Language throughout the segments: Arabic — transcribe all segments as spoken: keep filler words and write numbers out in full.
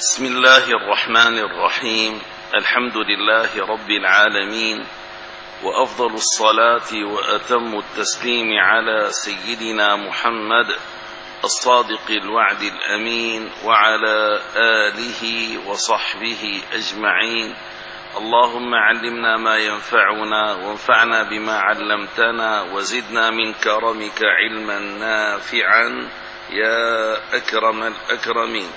بسم الله الرحمن الرحيم. الحمد لله رب العالمين، وأفضل الصلاة وأتم التسليم على سيدنا محمد الصادق الوعد الأمين وعلى آله وصحبه أجمعين. اللهم علمنا ما ينفعنا وانفعنا بما علمتنا وزدنا من كرمك علما نافعا يا أكرم الأكرمين.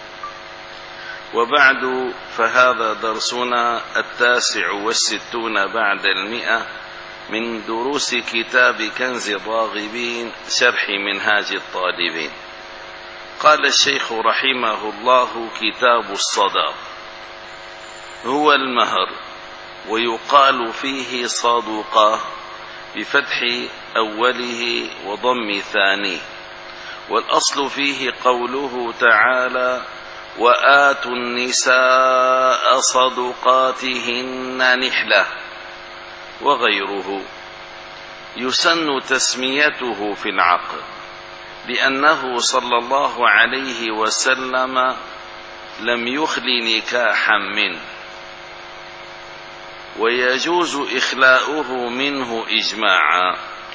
وبعد، فهذا درسنا التاسع والستون بعد المئة من دروس كتاب كنز الراغبين شرح منهاج الطالبين. قال الشيخ رحمه الله: كتاب الصداق هو المهر، ويقال فيه صدقة بفتح أوله وضم ثانيه، والأصل فيه قوله تعالى: وآتوا النساء صدقاتهن نحلة، وغيره. يسن تسميته في العقد لأنه صلى الله عليه وسلم لم يخل نكاحا منه، ويجوز إخلاؤه منه إجماعا،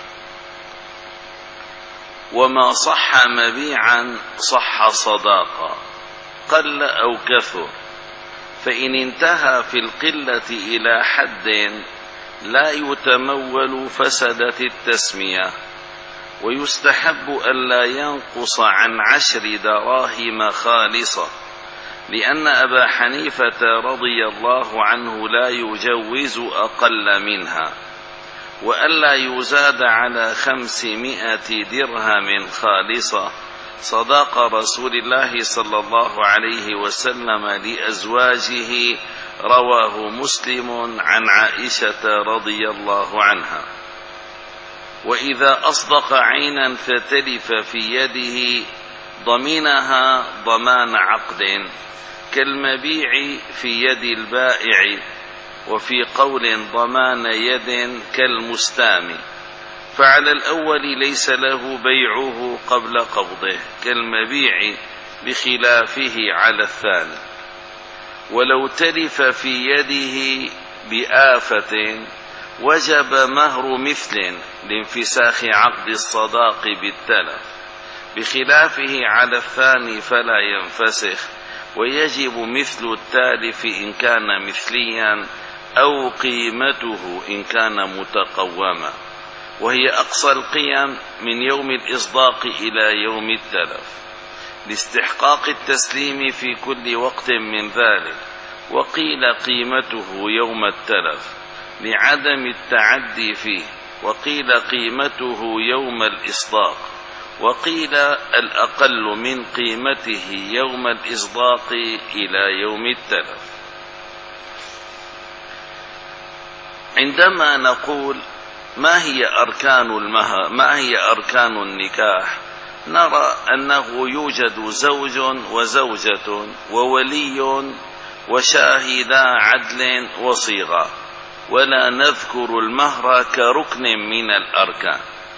وما صح مبيعا صح صداقا قل أو كثر، فإن انتهى في القلة إلى حد لا يتمول فسدت التسمية. ويستحب ألا ينقص عن عشر دراهم خالصة، لأن أبا حنيفة رضي الله عنه لا يجوز أقل منها، وألا يزاد على خمسمائة درهم خالصة، صداق رسول الله صلى الله عليه وسلم لأزواجه، رواه مسلم عن عائشة رضي الله عنها. وإذا أصدق عينا فتلف في يده ضمنها ضمان عقد، كالمبيع في يد البائع، وفي قول ضمان يد كالمستام، فعلى الأول ليس له بيعه قبل قبضه كالمبيع، بخلافه على الثاني. ولو تلف في يده بآفة وجب مهر مثل لانفساخ عقد الصداق بالتلف، بخلافه على الثاني فلا ينفسخ، ويجب مثل التالف إن كان مثليا، أو قيمته إن كان متقوما، وهي أقصى القيم من يوم الإصداق إلى يوم التلف، لاستحقاق التسليم في كل وقت من ذلك. وقيل قيمته يوم التلف لعدم التعدي فيه، وقيل قيمته يوم الإصداق، وقيل الأقل من قيمته يوم الإصداق إلى يوم التلف. عندما نقول ما هي أركان المهر، ما هي أركان النكاح، نرى أنه يوجد زوج وزوجة وولي وشاهدا عدل وصيغة، ولا نذكر المهر كركن من الأركان.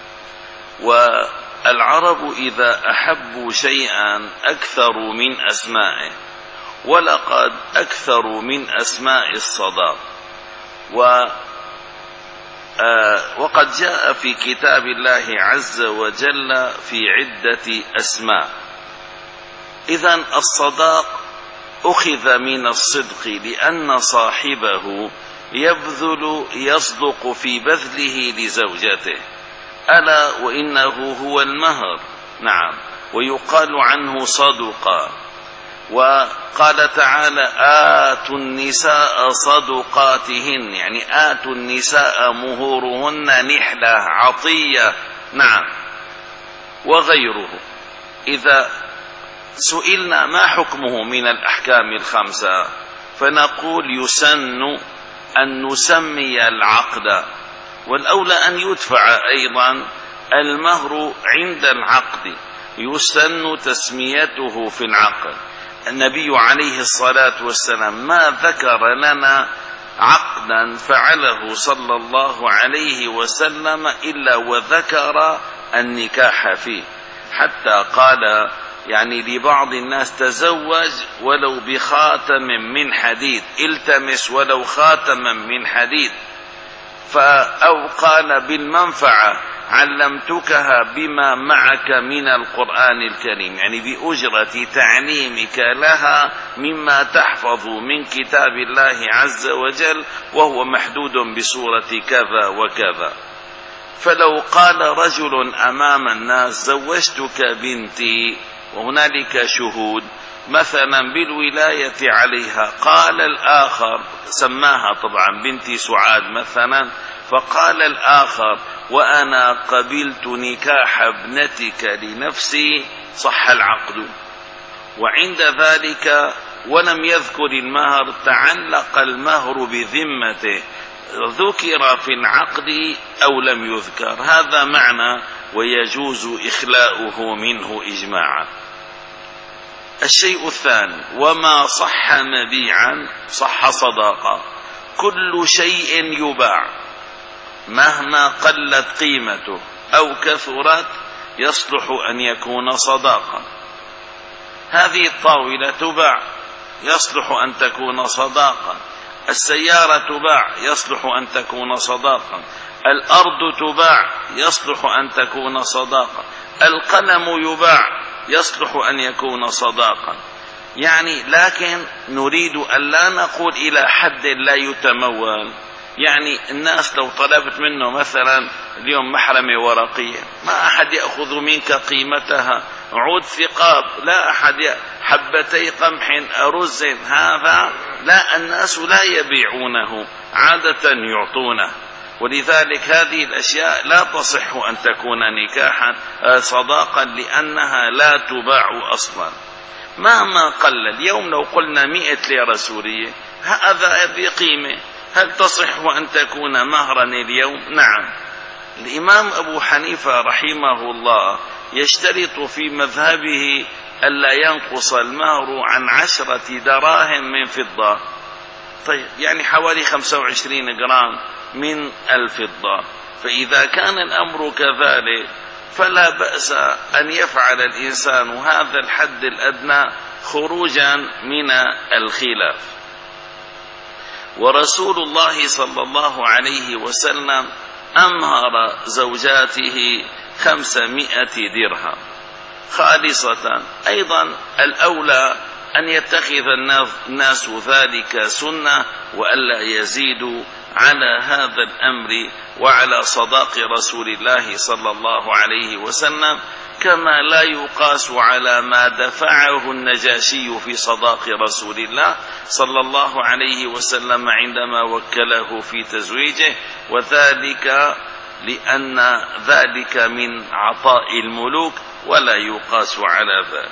والعرب إذا أحبوا شيئا أكثروا من أسمائه، ولقد أكثروا من أسماء الصداق. و آه وقد جاء في كتاب الله عز وجل في عدة أسماء. إذن الصداق أخذ من الصدق، لأن صاحبه يبذل يصدق في بذله لزوجته، ألا وإنه هو المهر. نعم، ويقال عنه صدقا. وقال تعالى: آتوا النساء صدقاتهن، يعني آتوا النساء مهورهن نحلة عطية. نعم، وغيره. إذا سئلنا ما حكمه من الأحكام الخمسة، فنقول يسن أن نسمي العقد، والأولى أن يدفع أيضا المهر عند العقد، يسن تسميته في العقد. النبي عليه الصلاة والسلام ما ذكر لنا عقدا فعله صلى الله عليه وسلم إلا وذكر النكاح فيه، حتى قال: يعني لبعض الناس تزوج ولو بخاتم من حديد، التمس ولو خاتما من حديد، أو قال بالمنفعة علمتكها بما معك من القرآن الكريم، يعني بأجرة تعليمك لها مما تحفظ من كتاب الله عز وجل وهو محدود بصورة كذا وكذا. فلو قال رجل أمام الناس زوجتك بنتي وهنالك شهود مثلا بالولاية عليها، قال الآخر سماها طبعا بنتي سعاد مثلا، فقال الآخر وأنا قبلت نكاح ابنتك لنفسي، صح العقد. وعند ذلك ولم يذكر المهر تعلق المهر بذمته، ذكر في العقد أو لم يذكر، هذا معنى ويجوز إخلاؤه منه إجماعا. الشيء الثاني وما صح مبيعا صح صداقة. كل شيء يباع مهما قلت قيمته أو كثرت يصلح أن يكون صداقة. هذه الطاولة تباع يصلح أن تكون صداقة، السيارة تباع يصلح أن تكون صداقة، الأرض تباع يصلح أن تكون صداقة، القلم يباع يصلح أن يكون صداقا. يعني لكن نريد أن لا نقول إلى حد لا يتمول. يعني الناس لو طلبت منه مثلا اليوم محرمة ورقية ما أحد يأخذ منك قيمتها، عود ثقاب لا أحد، حبتي قمح أرز، هذا لا، الناس لا يبيعونه عادة يعطونه. ولذلك هذه الأشياء لا تصح أن تكون نكاحا صداقا لأنها لا تباع أصلا مهما قل. اليوم لو قلنا مئة ليرة سورية هذا بقيمة، هل تصح أن تكون مهرا اليوم؟ نعم. الإمام أبو حنيفة رحمه الله يشترط في مذهبه ألا ينقص المهر عن عشرة دراهم من فضة، طيب يعني حوالي خمسة وعشرين جرام من الفضة. فإذا كان الأمر كذلك فلا بأس أن يفعل الإنسان هذا الحد الأدنى خروجا من الخلاف. ورسول الله صلى الله عليه وسلم أمهر زوجاته خمسمائة درهم خالصة. أيضا الأولى أن يتخذ الناس ذلك سنة وألا يزيدوا على هذا الأمر وعلى صداق رسول الله صلى الله عليه وسلم، كما لا يقاس على ما دفعه النجاشي في صداق رسول الله صلى الله عليه وسلم عندما وكله في تزويجه، وذلك لأن ذلك من عطاء الملوك ولا يقاس على ذلك.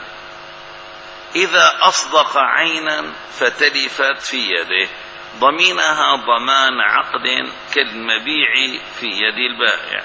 إذا أصدق عينا فتلفت في يده ضمينها ضمان عقد كالمبيع في يد البائع.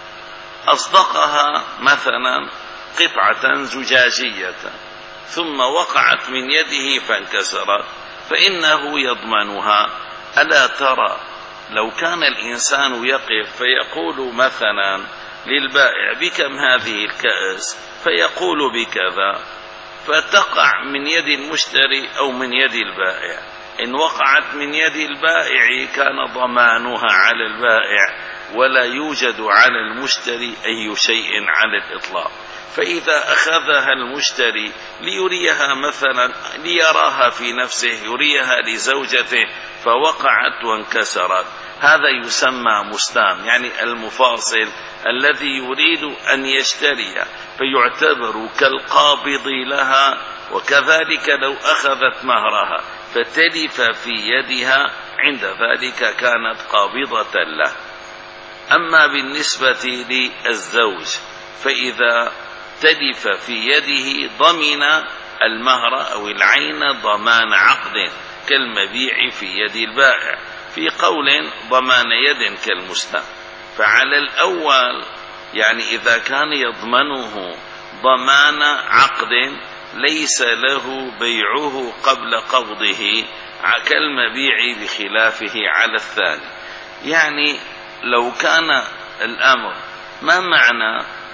أصدقها مثلا قطعة زجاجية ثم وقعت من يده فانكسرت فإنه يضمنها. ألا ترى لو كان الإنسان يقف فيقول مثلا للبائع بكم هذه الكأس فيقول بكذا، فتقع من يد المشتري أو من يد البائع. إن وقعت من يد البائع كان ضمانها على البائع ولا يوجد على المشتري أي شيء على الإطلاق. فإذا أخذها المشتري ليريها مثلا ليراها في نفسه يريها لزوجته فوقعت وانكسرت، هذا يسمى مستام، يعني المفاصل الذي يريد أن يشتري فيعتبر كالقابض لها. وكذلك لو أخذت مهرها فتلف في يدها عند ذلك كانت قابضة له. أما بالنسبة للزوج فإذا تلف في يده ضمن المهر أو العين ضمان عقد كالمبيع في يد البائع، في قول ضمان يد كالمستام. فعلى الأول يعني إذا كان يضمنه ضمان عقد ليس له بيعه قبل قبضه كالمبيع بخلافه على الثاني. يعني لو كان الأمر ما معنى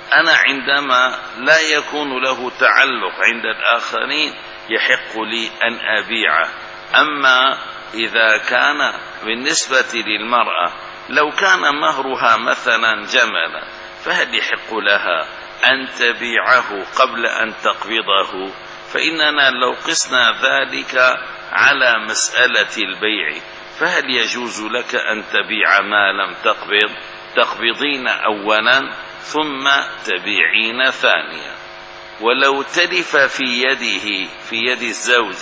أنا عندما لا يكون له تعلق عند الآخرين يحق لي أن أبيعه. أما إذا كان بالنسبة للمرأة لو كان مهرها مثلا جملا فهل يحق لها أن تبيعه قبل أن تقبضه؟ فإننا لو قسنا ذلك على مسألة البيع فهل يجوز لك أن تبيع ما لم تقبض؟ تقبضين أولا ثم تبيعين ثانيا. ولو تلف في يده في يد الزوج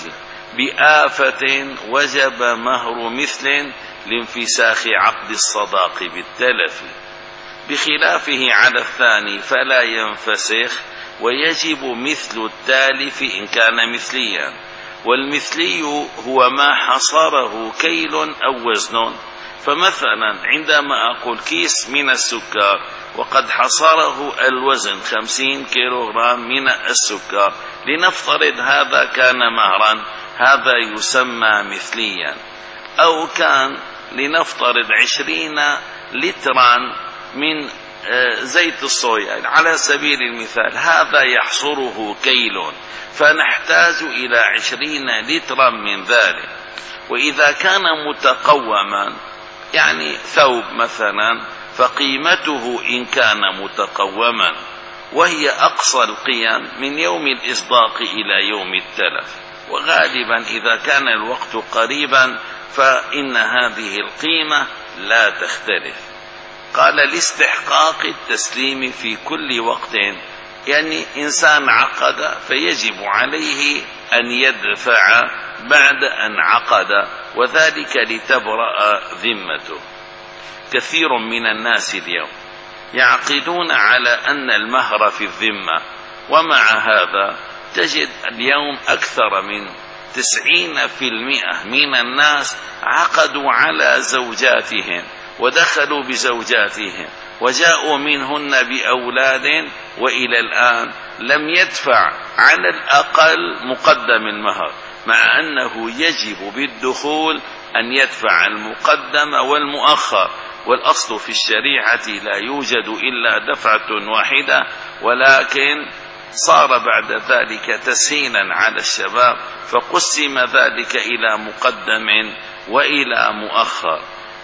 بآفة وجب مهر مثل لانفساخ عقد الصداق بالتلف، بخلافه على الثاني فلا ينفسخ ويجب مثل التالف إن كان مثليا. والمثلي هو ما حصره كيل أو وزن. فمثلا عندما أقول كيس من السكر وقد حصره الوزن خمسين كيلوغرام من السكر، لنفترض هذا كان مهرا، هذا يسمى مثليا. أو كان لنفترض عشرين لترا من زيت الصويا على سبيل المثال، هذا يحصره كيل، فنحتاج إلى عشرين لترا من ذلك. وإذا كان متقوما يعني ثوب مثلا فقيمته إن كان متقوما وهي أقصى القيم من يوم الإصداق إلى يوم التلف، وغالبا إذا كان الوقت قريبا فإن هذه القيمة لا تختلف. قال لاستحقاق التسليم في كل وقت، يعني إنسان عقد فيجب عليه أن يدفع بعد أن عقد، وذلك لتبرأ ذمته. كثير من الناس اليوم يعقدون على أن المهر في الذمة، ومع هذا تجد اليوم أكثر من تسعين في المئة من الناس عقدوا على زوجاتهم ودخلوا بزوجاتهم وجاءوا منهن بأولاد، وإلى الآن لم يدفع على الأقل مقدم المهر، مع أنه يجب بالدخول أن يدفع المقدم والمؤخر. والأصل في الشريعة لا يوجد إلا دفعة واحدة، ولكن صار بعد ذلك تسهيلا على الشباب فقسم ذلك إلى مقدم وإلى مؤخر.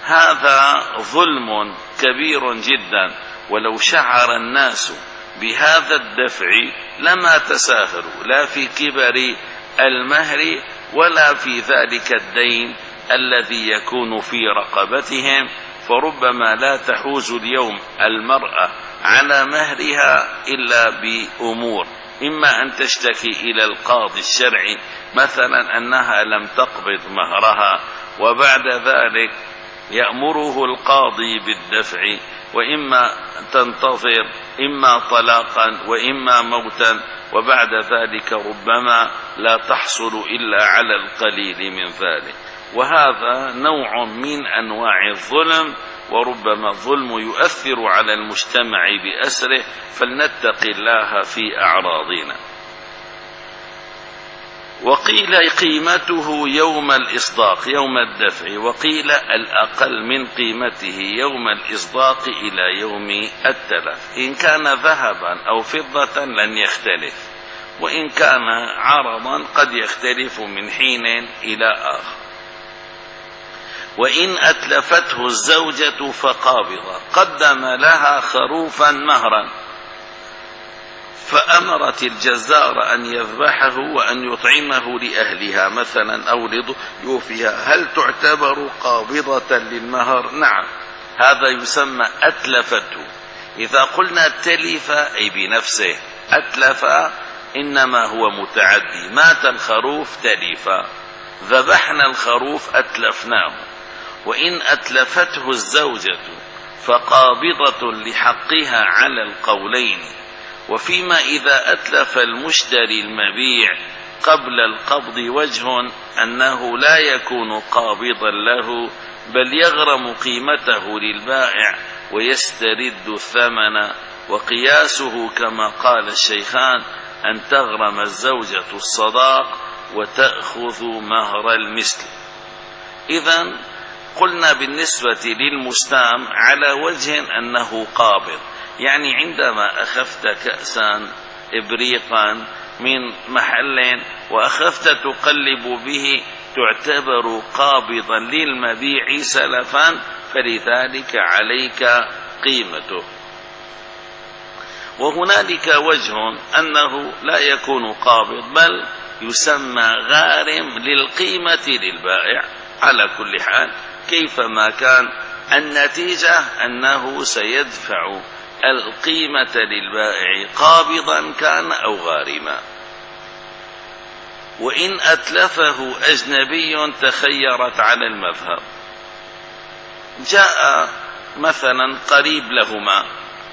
هذا ظلم كبير جدا، ولو شعر الناس بهذا الدفع لما تساهلوا لا في كبر المهر ولا في ذلك الدين الذي يكون في رقبتهم. فربما لا تحوز اليوم المرأة على مهرها إلا بأمور، إما أن تشتكي إلى القاضي الشرعي مثلا أنها لم تقبض مهرها، وبعد ذلك يأمره القاضي بالدفع، وإما تنتظر إما طلاقا وإما موتا، وبعد ذلك ربما لا تحصل إلا على القليل من ذلك. وهذا نوع من أنواع الظلم، وربما الظلم يؤثر على المجتمع بأسره، فلنتق الله في أعراضنا. وقيل قيمته يوم الإصداق يوم الدفع، وقيل الأقل من قيمته يوم الإصداق إلى يوم التلف. إن كان ذهبا أو فضة لن يختلف، وإن كان عرضا قد يختلف من حين إلى آخر. وإن أتلفته الزوجة فقابضة قدم لها خروفا مهرا، فأمرت الجزار أن يذبحه وأن يطعمه لأهلها مثلا أو لضيوفها، هل تعتبر قابضة للمهر؟ نعم، هذا يسمى أتلفته. إذا قلنا تلف أي بنفسه، أتلف إنما هو متعدي، مات الخروف تلف، ذبحنا الخروف أتلفناه. وإن أتلفته الزوجة فقابضة لحقها على القولين. وفيما إذا أتلف المشتري المبيع قبل القبض وجه أنه لا يكون قابضا له، بل يغرم قيمته للبائع ويسترد الثمن. وقياسه كما قال الشيخان أن تغرم الزوجة الصداق وتأخذ مهر المثل. إذن قلنا بالنسبة للمستام على وجه أنه قابض، يعني عندما أخذت كأسا إبريقا من محل وأخذت تقلب به تعتبر قابضا للمبيع سلفا، فلذلك عليك قيمته. وهنالك وجه أنه لا يكون قابض بل يسمى غارم للقيمة للبائع. على كل حال كيفما كان النتيجة أنه سيدفع القيمة للبائع قابضا كان أو غارما. وإن أتلفه أجنبي تخيرت على المذهب. جاء مثلا قريب لهما،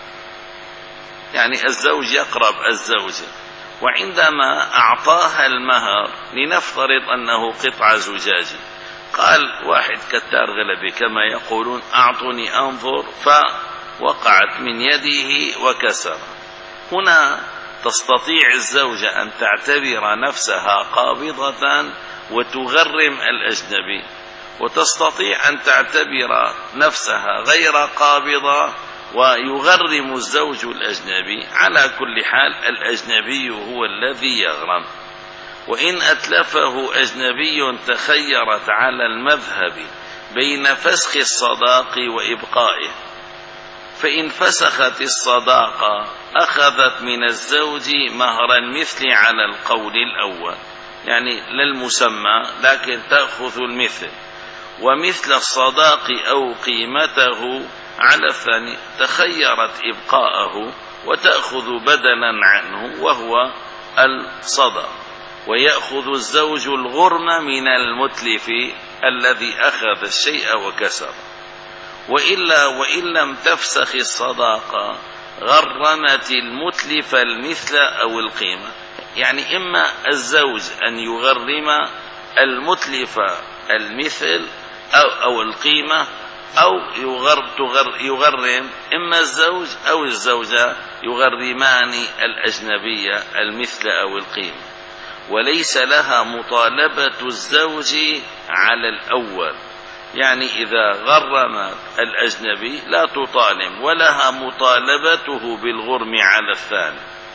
يعني الزوج يقرب الزوجة، وعندما أعطاها المهر لنفترض أنه قطع زجاج، قال واحد كتار غلبي كما يقولون أعطني أنظر، فوقعت من يده وكسر. هنا تستطيع الزوجة أن تعتبر نفسها قابضة وتغرم الأجنبي، وتستطيع أن تعتبر نفسها غير قابضة ويغرم الزوج الأجنبي. على كل حال الأجنبي هو الذي يغرم. وإن أتلفه أجنبي تخيرت على المذهب بين فسخ الصداق وإبقائه، فإن فسخت الصداقة أخذت من الزوج مهر المثل على القول الأول، يعني للمسمى لكن تأخذ المثل، ومثل الصداق أو قيمته على الثاني. تخيرت إبقاءه وتأخذ بدلا عنه وهو الصداق، ويأخذ الزوج الغرم من المتلف الذي أخذ الشيء وكسر. وإلا وإن لم تفسخ الصداقة غرمت المتلف المثل أو القيمة، يعني إما الزوج أن يغرم المتلف المثل أو, أو القيمة، أو يغر تغر يغرم إما الزوج أو الزوجة يغرمان الأجنبية المثل أو القيمة، وليس لها مطالبة الزوج على الأول. يعني إذا غرم الأجنبي لا تطالب، ولها مطالبته بالغرم على الثاني،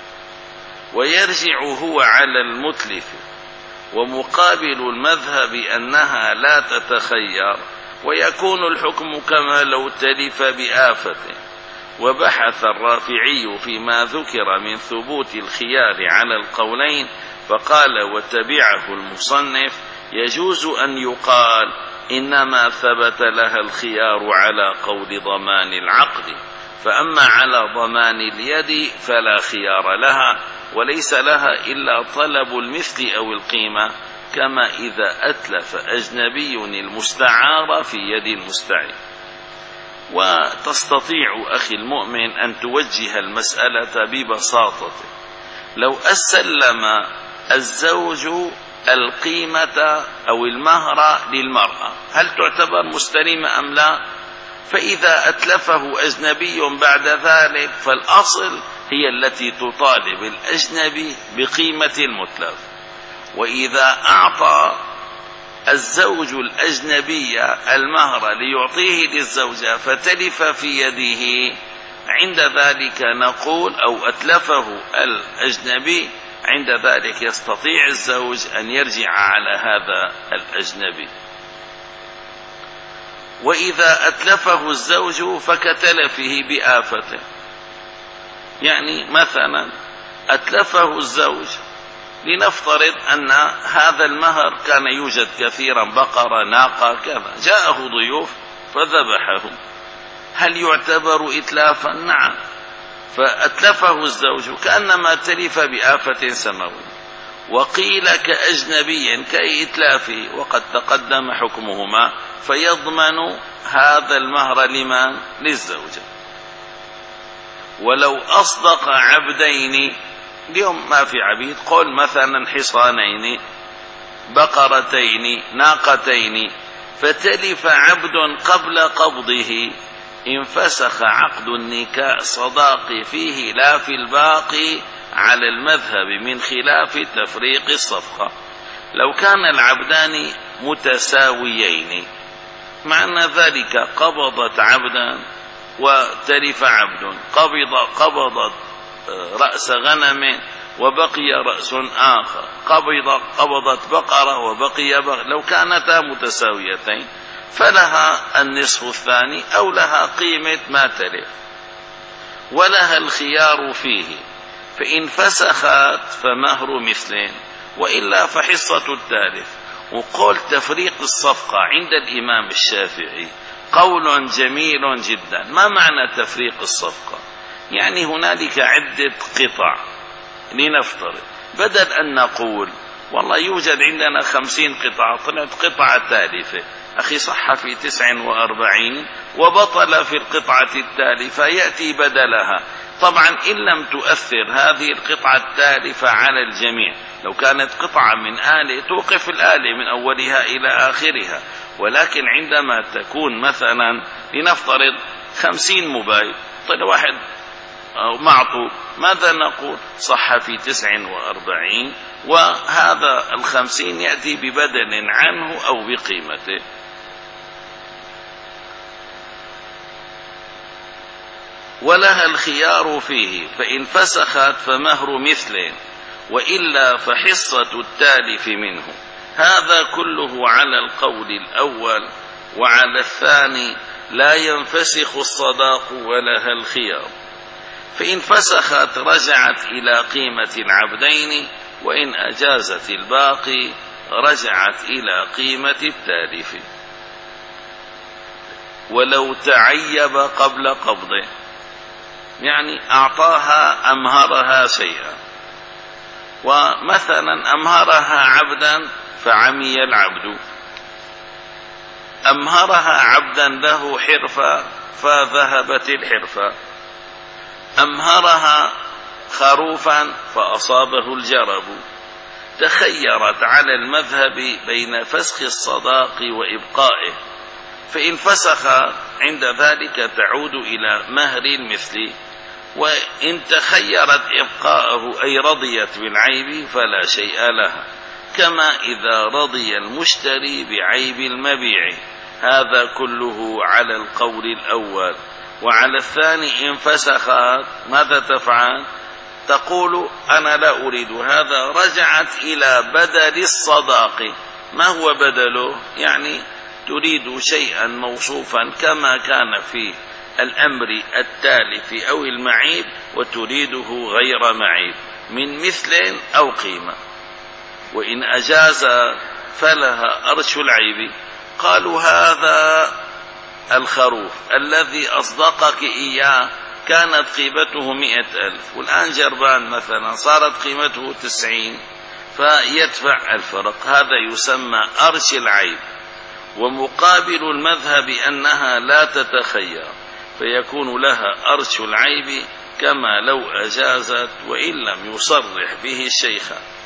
ويرجع هو على المتلف. ومقابل المذهب أنها لا تتخير، ويكون الحكم كما لو تلف بآفة. وبحث الرافعي فيما ذكر من ثبوت الخيار على القولين فقال: وتبعه المصنف: يجوز أن يقال إنما ثبت لها الخيار على قول ضمان العقد، فأما على ضمان اليد فلا خيار لها، وليس لها إلا طلب المثل أو القيمة، كما إذا أتلف أجنبي المستعار في يد المستعير. وتستطيع أخي المؤمن أن توجه المسألة ببساطة. لو أسلم الزوج القيمة أو المهر للمرأة، هل تعتبر مستلمة أم لا؟ فإذا أتلفه أجنبي بعد ذلك فالأصل هي التي تطالب الأجنبي بقيمة المتلف. وإذا أعطى الزوج الأجنبي المهر ليعطيه للزوجة فتلف في يده، عند ذلك نقول أو أتلفه الأجنبي، عند ذلك يستطيع الزوج أن يرجع على هذا الأجنبي. وإذا أتلفه الزوج فكتلفه بآفته، يعني مثلا أتلفه الزوج، لنفترض أن هذا المهر كان يوجد كثيرا، بقرة، ناقة، كذا، جاءه ضيوف فذبحه، هل يعتبر إتلافا؟ نعم. فأتلفه الزوج كأنما تلف بآفة سماوية. وقيل كأجنبي كإتلافه، وقد تقدم حكمهما، فيضمن هذا المهر لمن؟ للزوجة. ولو أصدق عبدين، اليوم ما في عبيد، قل مثلا حصانين، بقرتين، ناقتين، فتلف عبد قبل قبضه، انفسخ عقد النكاح صداق فيه لا في الباقي على المذهب، من خلاف تفريق الصفقة. لو كان العبدان متساويين، معنى ذلك قبضت عبدا وتلف عبد قبض قبضت رأس غنم وبقي رأس آخر، قبض قبضت بقرة وبقي بقرة، لو كانتا متساويتين فلها النصف الثاني أو لها قيمة ما تلف. ولها الخيار فيه، فإن فسخت فمهر مثلين وإلا فحصة التالف. وقول تفريق الصفقة عند الإمام الشافعي قول جميل جدا. ما معنى تفريق الصفقة؟ يعني هنالك عدة قطع، لنفترض بدل أن نقول والله يوجد عندنا خمسين قطعة طلعت قطعة تالفة، أخي صح في تسع وأربعين وبطل في القطعة التالفة يأتي بدلها. طبعا إن لم تؤثر هذه القطعة التالفة على الجميع، لو كانت قطعة من آلة توقف الآلة من أولها إلى آخرها، ولكن عندما تكون مثلا لنفترض خمسين موبايل طلع واحد أو معطوب، ماذا نقول؟ صح في تسع وأربعين وهذا الخمسين يأتي ببدل عنه أو بقيمته. ولها الخيار فيه، فإن فسخت فمهر مثل وإلا فحصة التالف منه. هذا كله على القول الأول، وعلى الثاني لا ينفسخ الصداق ولها الخيار. فإن فسخت رجعت إلى قيمة العبدين، وإن أجازت الباقي رجعت إلى قيمة التالف. ولو تعيب قبل قبضه، يعني أعطاها أمهرها شيئا، ومثلا أمهرها عبدا فعمي العبد، أمهرها عبدا له حرفة فذهبت الحرفة، أمهرها خروفا فأصابه الجرب، تخيرت على المذهب بين فسخ الصداق وإبقائه، فإن فسخ عند ذلك تعود إلى مهر المثل، وإن تخيرت إبقاءه أي رضيت بالعيب فلا شيء لها، كما إذا رضي المشتري بعيب المبيع. هذا كله على القول الأول. وعلى الثاني إن فسخت ماذا تفعل؟ تقول أنا لا أريد هذا، رجعت إلى بدل الصداق. ما هو بدله؟ يعني تريد شيئا موصوفا كما كان في الأمر التالف أو المعيب، وتريده غير معيب من مثل أو قيمة. وإن أجاز فلها أرش العيب. قالوا هذا الخروف الذي أصدقك إياه كانت قيمته مئة ألف، والآن جربان مثلا صارت قيمته تسعين، فيدفع الفرق. هذا يسمى أرش العيب. ومقابل المذهب أنها لا تتخير، فيكون لها أرش العيب كما لو أجازت وإن لم يصرح به الشيخ.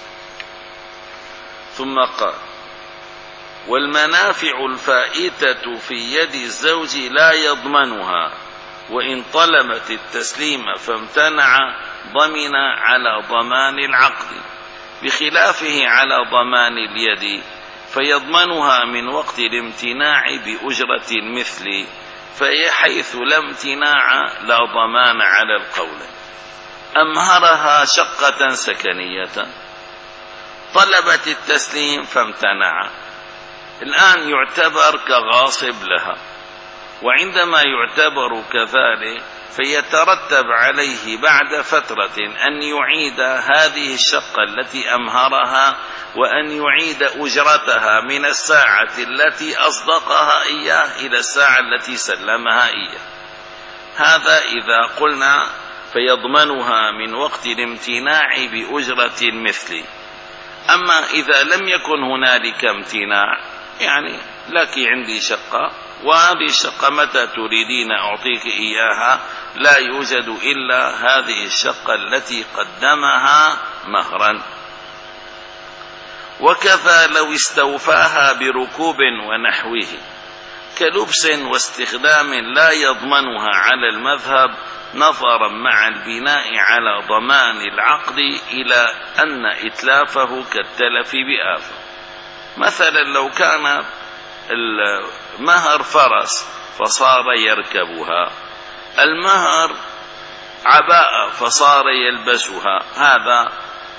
ثم قال: والمنافع الفائتة في يد الزوج لا يضمنها، وإن طلبت التسليم فامتنع ضمن على ضمان العقد، بخلافه على ضمان اليد، فيضمنها من وقت الامتناع بأجرة المثل، فحيث لا امتناع لا ضمان على القول. أمهرها شقة سكنية، طلبت التسليم فامتنع، الآن يعتبر كغاصب لها، وعندما يعتبر كذلك فيترتب عليه بعد فترة أن يعيد هذه الشقة التي أمهرها، وأن يعيد أجرتها من الساعة التي أصدقها إياه إلى الساعة التي سلمها إياه. هذا إذا قلنا فيضمنها من وقت الامتناع بأجرة المثل. أما إذا لم يكن هنالك امتناع، يعني لك عندي شقة وهذه الشقة متى تريدين أعطيك إياها، لا يوجد إلا هذه الشقة التي قدمها مهرا. وكذا لو استوفاها بركوب ونحوه كلبس واستخدام لا يضمنها على المذهب، نظرا مع البناء على ضمان العقد إلى أن إتلافه كالتلف بآفة. مثلا لو كان المهر فرس فصار يركبها، المهر عباءة فصار يلبسها هذا،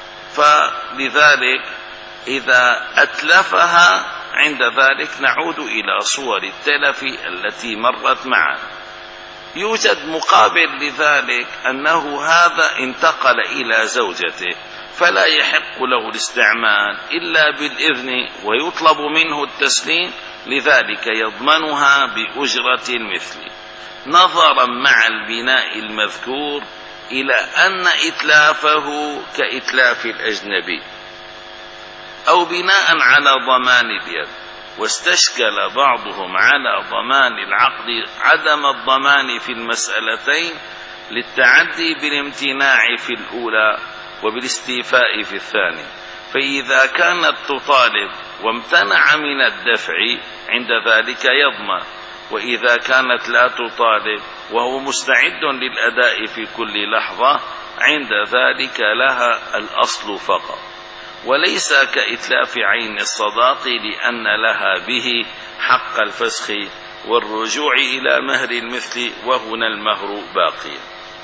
فلذلك إذا أتلفها عند ذلك نعود إلى صور التلف التي مرت معنا. يوجد مقابل لذلك أنه هذا انتقل إلى زوجته فلا يحق له الاستعمال إلا بالإذن ويطلب منه التسليم، لذلك يضمنها بأجرة المثل، نظرا مع البناء المذكور إلى أن إتلافه كإتلاف الأجنبي، أو بناء على ضمان اليد. واستشكل بعضهم على ضمان العقد عدم الضمان في المسألتين للتعدي بالامتناع في الأولى وبالاستيفاء في الثاني، فإذا كانت تطالب وامتنع من الدفع عند ذلك يضمن، وإذا كانت لا تطالب وهو مستعد للأداء في كل لحظة عند ذلك لها الأصل فقط، وليس كإتلاف عين الصداق لأن لها به حق الفسخ والرجوع إلى مهر المثل، وهنا المهر باقي.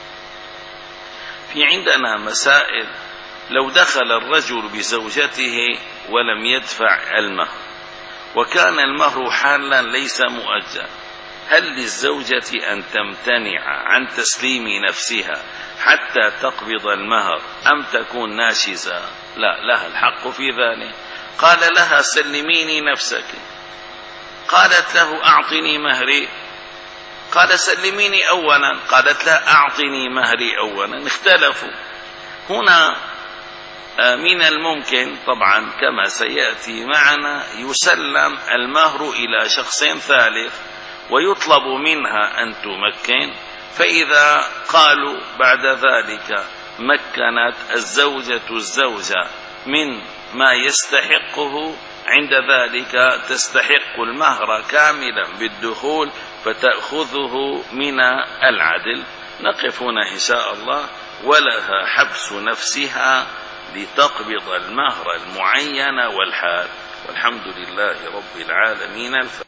في عندنا مسائل: لو دخل الرجل بزوجته ولم يدفع المهر وكان المهر حالا ليس مؤجل، هل للزوجة أن تمتنع عن تسليم نفسها حتى تقبض المهر أم تكون ناشزة؟ لا، لها الحق في ذلك. قال لها: سلميني نفسك. قالت له: أعطني مهري. قال: سلميني أولا. قالت لا، أعطني مهري أولا. اختلفوا هنا. من الممكن طبعا كما سيأتي معنا يسلم المهر إلى شخص ثالث ويطلب منها أن تمكن، فإذا قالوا بعد ذلك مكنت الزوجة الزوجة من ما يستحقه، عند ذلك تستحق المهر كاملا بالدخول فتأخذه من العدل. نقف هنا إن شاء الله. ولها حبس نفسها لتقبض المهر المعين والحال، والحمد لله رب العالمين.